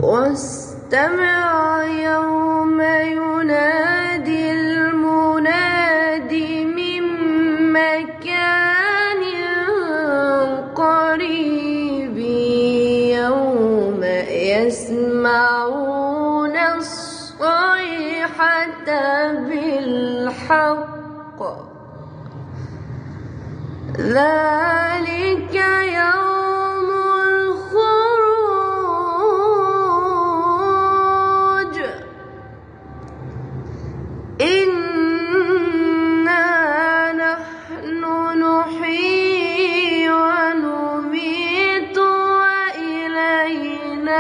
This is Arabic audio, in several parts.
واستمع يوم ينادي المناد من مكان قريب يوم يسمعون الصيحة بالحق ذلك يوم الخروج إنا نحن نحيي ونميت وإلينا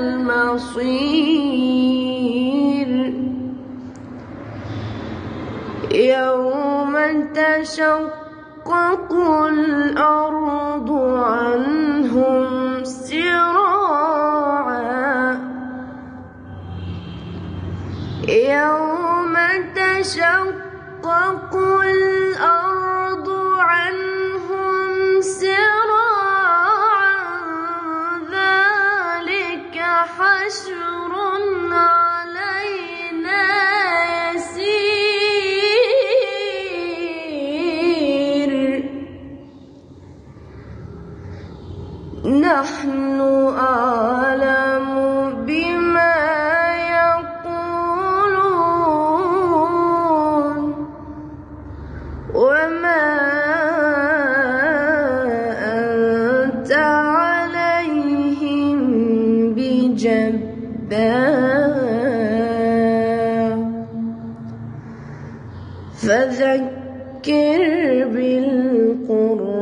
المصير يوم تشقق الأرض عنهم سراعا يوم تشقق الأرض عنهم سراعا ذلك حشر علينا يسير نحن أعلم بما يقولون وما أنت عليهم بجبار فذكر بالقرآن